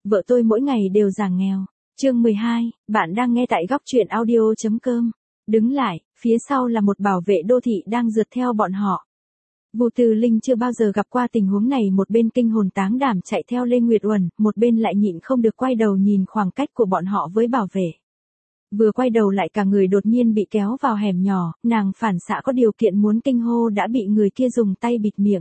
vợ tôi mỗi ngày đều giảm nghèo. Chương 12, bạn đang nghe tại góc truyện audio.com. Đứng lại, phía sau là một bảo vệ đô thị đang rượt theo bọn họ. Vu Tư Linh chưa bao giờ gặp qua tình huống này, một bên kinh hồn táng đảm chạy theo Lê Nguyệt Uẩn, một bên lại nhịn không được quay đầu nhìn khoảng cách của bọn họ với bảo vệ. Vừa quay đầu lại cả người đột nhiên bị kéo vào hẻm nhỏ, nàng phản xạ có điều kiện muốn kinh hô đã bị người kia dùng tay bịt miệng.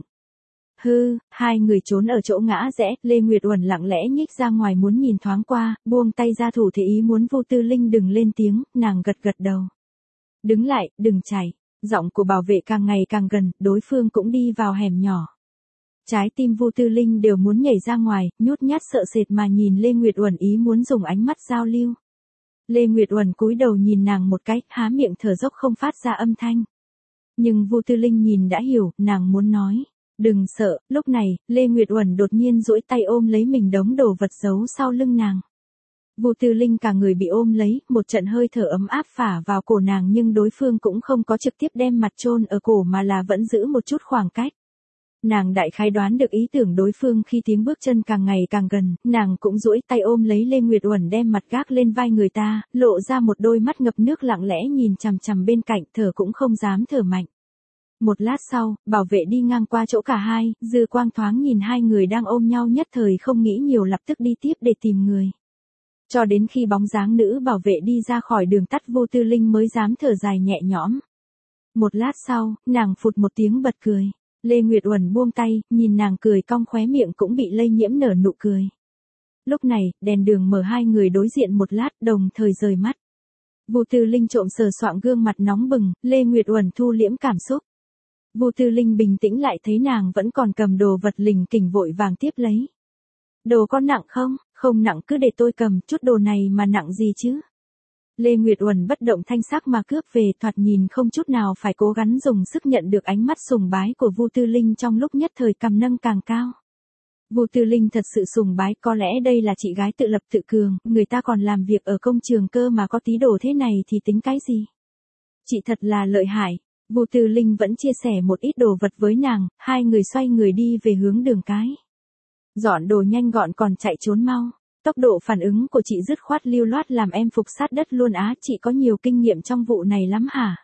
Hai người trốn ở chỗ ngã rẽ, Lê Nguyệt Uẩn lặng lẽ nhích ra ngoài muốn nhìn thoáng qua, buông tay ra thủ thế ý muốn Vu Tư Linh đừng lên tiếng, nàng gật gật đầu. Đứng lại, đừng chạy. Giọng của bảo vệ càng ngày càng gần, đối phương cũng đi vào hẻm nhỏ. Trái tim Vu Tư Linh đều muốn nhảy ra ngoài, nhút nhát sợ sệt mà nhìn Lê Nguyệt Uẩn ý muốn dùng ánh mắt giao lưu. Lê Nguyệt Uẩn cúi đầu nhìn nàng một cái, há miệng thở dốc không phát ra âm thanh. Nhưng Vu Tư Linh nhìn đã hiểu, nàng muốn nói. Đừng sợ, lúc này, Lê Nguyệt Uẩn đột nhiên duỗi tay ôm lấy mình đống đồ vật giấu sau lưng nàng. Vu Tư Linh cả người bị ôm lấy, một trận hơi thở ấm áp phả vào cổ nàng nhưng đối phương cũng không có trực tiếp đem mặt chôn ở cổ mà là vẫn giữ một chút khoảng cách. Nàng đại khái đoán được ý tưởng đối phương khi tiếng bước chân càng ngày càng gần, nàng cũng duỗi tay ôm lấy Lê Nguyệt Uẩn đem mặt gác lên vai người ta, lộ ra một đôi mắt ngập nước lặng lẽ nhìn chằm chằm bên cạnh, thở cũng không dám thở mạnh. Một lát sau, bảo vệ đi ngang qua chỗ cả hai, dư quang thoáng nhìn hai người đang ôm nhau nhất thời không nghĩ nhiều lập tức đi tiếp để tìm người. Cho đến khi bóng dáng nữ bảo vệ đi ra khỏi đường tắt Vu Tư Linh mới dám thở dài nhẹ nhõm. Một lát sau, nàng phụt một tiếng bật cười. Lê Nguyệt Uẩn buông tay, nhìn nàng cười cong khóe miệng cũng bị lây nhiễm nở nụ cười. Lúc này, đèn đường mở hai người đối diện một lát đồng thời rời mắt. Vu Tư Linh trộm sờ soạng gương mặt nóng bừng, Lê Nguyệt Uẩn thu liễm cảm xúc. Vu Tư Linh bình tĩnh lại thấy nàng vẫn còn cầm đồ vật lình kình vội vàng tiếp lấy. Đồ có nặng không? Không nặng cứ để tôi cầm, chút đồ này mà nặng gì chứ? Lê Nguyệt Uẩn bất động thanh sắc mà cướp về, thoạt nhìn không chút nào phải cố gắng dùng sức nhận được ánh mắt sùng bái của Vu Tư Linh trong lúc nhất thời cầm nâng càng cao. Vu Tư Linh thật sự sùng bái, có lẽ đây là chị gái tự lập tự cường, người ta còn làm việc ở công trường cơ mà có tí đồ thế này thì tính cái gì? Chị thật là lợi hại. Vu Tư Linh vẫn chia sẻ một ít đồ vật với nàng, hai người xoay người đi về hướng đường cái. Dọn đồ nhanh gọn còn chạy trốn mau. Tốc độ phản ứng của chị dứt khoát lưu loát làm em phục sát đất luôn á, chị có nhiều kinh nghiệm trong vụ này lắm hả?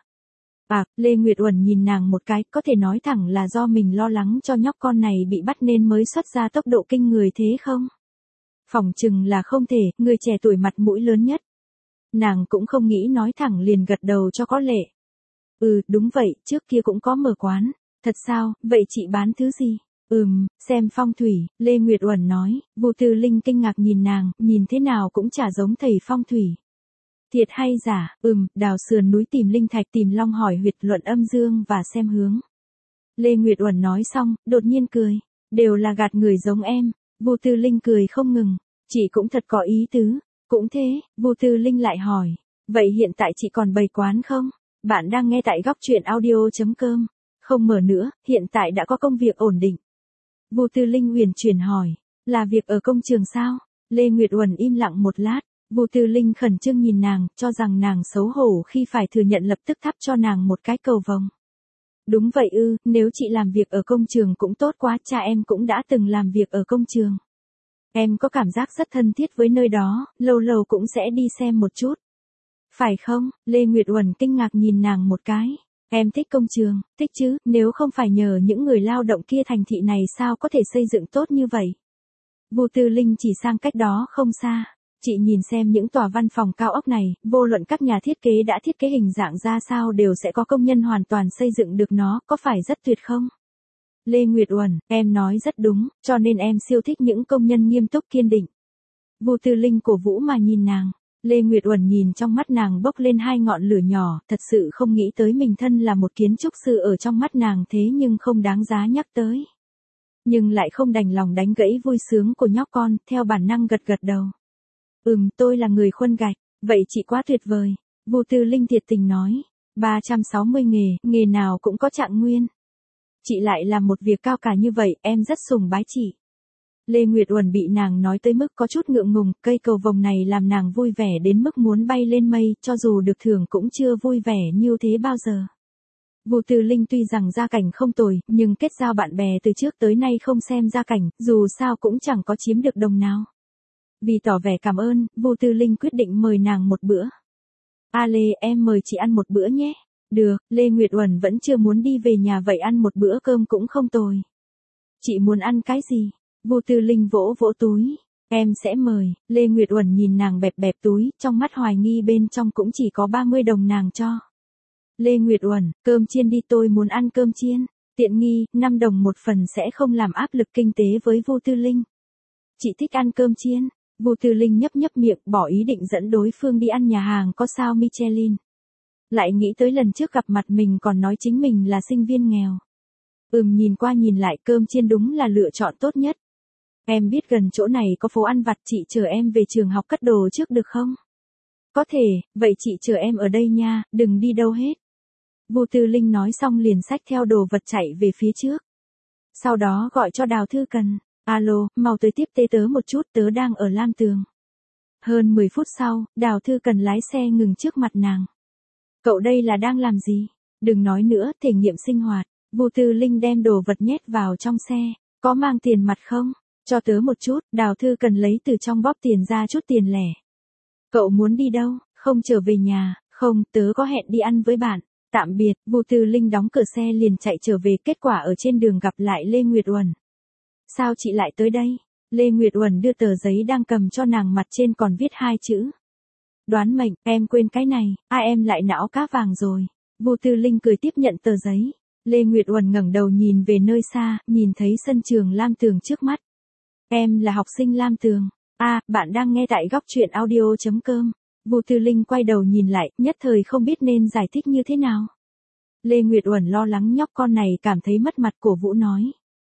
Lê Nguyệt Uẩn nhìn nàng một cái, có thể nói thẳng là do mình lo lắng cho nhóc con này bị bắt nên mới xuất ra tốc độ kinh người thế không? Phỏng chừng là không thể, người trẻ tuổi mặt mũi lớn nhất. Nàng cũng không nghĩ nói thẳng liền gật đầu cho có lệ. Đúng vậy, trước kia cũng có mở quán. Thật sao, vậy chị bán thứ gì? Xem phong thủy, Lê Nguyệt Uẩn nói. Vu Tư Linh kinh ngạc nhìn nàng, nhìn thế nào cũng chả giống thầy phong thủy. Thiệt hay giả? Đào sườn núi tìm linh thạch, tìm long hỏi huyệt, luận âm dương và xem hướng. Lê Nguyệt Uẩn nói xong, đột nhiên cười. Đều là gạt người giống em. Vu Tư Linh cười không ngừng. Chị cũng thật có ý tứ. Cũng thế, Vu Tư Linh lại hỏi. Vậy hiện tại chị còn bày quán không? Bạn đang nghe tại góc truyện audio.com. Không mở nữa, hiện tại đã có công việc ổn định. Vu Tư Linh huyền chuyển hỏi. Là việc ở công trường sao? Lê Nguyệt Uẩn im lặng một lát. Vu Tư Linh khẩn trương nhìn nàng, cho rằng nàng xấu hổ khi phải thừa nhận lập tức thắp cho nàng một cái cầu vồng. Đúng vậy nếu chị làm việc ở công trường cũng tốt quá, cha em cũng đã từng làm việc ở công trường. Em có cảm giác rất thân thiết với nơi đó, lâu lâu cũng sẽ đi xem một chút. Phải không? Lê Nguyệt Uẩn kinh ngạc nhìn nàng một cái. Em thích công trường, thích chứ, nếu không phải nhờ những người lao động kia thành thị này sao có thể xây dựng tốt như vậy. Vu Tư Linh chỉ sang cách đó không xa. Chị nhìn xem những tòa văn phòng cao ốc này, vô luận các nhà thiết kế đã thiết kế hình dạng ra sao đều sẽ có công nhân hoàn toàn xây dựng được nó, có phải rất tuyệt không? Lê Nguyệt Uẩn, em nói rất đúng, cho nên em siêu thích những công nhân nghiêm túc kiên định. Vu Tư Linh cổ vũ mà nhìn nàng. Lê Nguyệt Uẩn nhìn trong mắt nàng bốc lên hai ngọn lửa nhỏ, thật sự không nghĩ tới mình thân là một kiến trúc sư ở trong mắt nàng thế nhưng không đáng giá nhắc tới. Nhưng lại không đành lòng đánh gãy vui sướng của nhóc con, theo bản năng gật gật đầu. Tôi là người khuân gạch, vậy chị quá tuyệt vời. Vu Tư Linh thiệt tình nói, 360 nghề nào cũng có trạng nguyên. Chị lại làm một việc cao cả như vậy, em rất sùng bái chị. Lê Nguyệt Uẩn bị nàng nói tới mức có chút ngượng ngùng, cây cầu vồng này làm nàng vui vẻ đến mức muốn bay lên mây, cho dù được thưởng cũng chưa vui vẻ như thế bao giờ. Vu Tư Linh tuy rằng gia cảnh không tồi, nhưng kết giao bạn bè từ trước tới nay không xem gia cảnh, dù sao cũng chẳng có chiếm được đồng nào. Vì tỏ vẻ cảm ơn, Vu Tư Linh quyết định mời nàng một bữa. A Lê, em mời chị ăn một bữa nhé. Được, Lê Nguyệt Uẩn vẫn chưa muốn đi về nhà vậy ăn một bữa cơm cũng không tồi. Chị muốn ăn cái gì? Vu Tư Linh vỗ vỗ túi. Em sẽ mời. Lê Nguyệt Uẩn nhìn nàng bẹp bẹp túi, trong mắt hoài nghi bên trong cũng chỉ có 30 đồng nàng cho. Lê Nguyệt Uẩn, cơm chiên đi, tôi muốn ăn cơm chiên. Tiện nghi, 5 đồng một phần sẽ không làm áp lực kinh tế với Vu Tư Linh. Chị thích ăn cơm chiên. Vu Tư Linh nhấp nhấp miệng, bỏ ý định dẫn đối phương đi ăn nhà hàng có sao Michelin. Lại nghĩ tới lần trước gặp mặt mình còn nói chính mình là sinh viên nghèo. Nhìn qua nhìn lại, cơm chiên đúng là lựa chọn tốt nhất. Em biết gần chỗ này có phố ăn vặt, chị chờ em về trường học cất đồ trước được không? Có thể, vậy chị chờ em ở đây nha, đừng đi đâu hết. Vu Tư Linh nói xong liền xách theo đồ vật chạy về phía trước. Sau đó gọi cho Đào Thư Cần. Alo, mau tới tiếp tớ một chút, tớ đang ở Lam Tường. Hơn 10 phút sau, Đào Thư Cần lái xe ngừng trước mặt nàng. Cậu đây là đang làm gì? Đừng nói nữa, thể nghiệm sinh hoạt. Vu Tư Linh đem đồ vật nhét vào trong xe. Có mang tiền mặt không? Cho tớ một chút. Đào Thư Cần lấy từ trong bóp tiền ra chút tiền lẻ. Cậu muốn đi đâu? Không trở về nhà? Không, tớ có hẹn đi ăn với bạn. Tạm biệt. Vu Tư Linh đóng cửa xe liền chạy trở về, kết quả ở trên đường gặp lại Lê Nguyệt Uẩn. Sao chị lại tới đây? Lê Nguyệt Uẩn đưa tờ giấy đang cầm cho nàng, mặt trên còn viết 2 chữ. Đoán mệnh. Em quên cái này, em lại não cá vàng rồi. Vu Tư Linh cười tiếp nhận tờ giấy. Lê Nguyệt Uẩn ngẩng đầu nhìn về nơi xa, nhìn thấy sân trường Lam Tường trước mắt. Em là học sinh Lam Tường. Bạn đang nghe tại góc truyện audio.com. Vu Tư Linh quay đầu nhìn lại, nhất thời không biết nên giải thích như thế nào. Lê Nguyệt Uẩn lo lắng nhóc con này cảm thấy mất mặt, cổ vũ nói.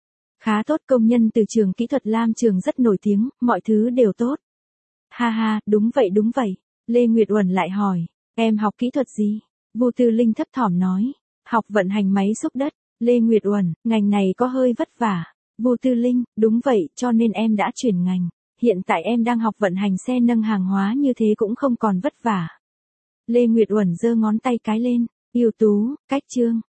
Khá tốt, công nhân từ trường kỹ thuật Lam Trường rất nổi tiếng, mọi thứ đều tốt. Ha ha, đúng vậy đúng vậy. Lê Nguyệt Uẩn lại hỏi, em học kỹ thuật gì? Vu Tư Linh thấp thỏm nói, học vận hành máy xúc đất. Lê Nguyệt Uẩn, ngành này có hơi vất vả. Vu Tư Linh, đúng vậy, cho nên em đã chuyển ngành. Hiện tại em đang học vận hành xe nâng hàng hóa, như thế cũng không còn vất vả. Lê Nguyệt Uẩn giơ ngón tay cái lên, ưu tú, cách chương.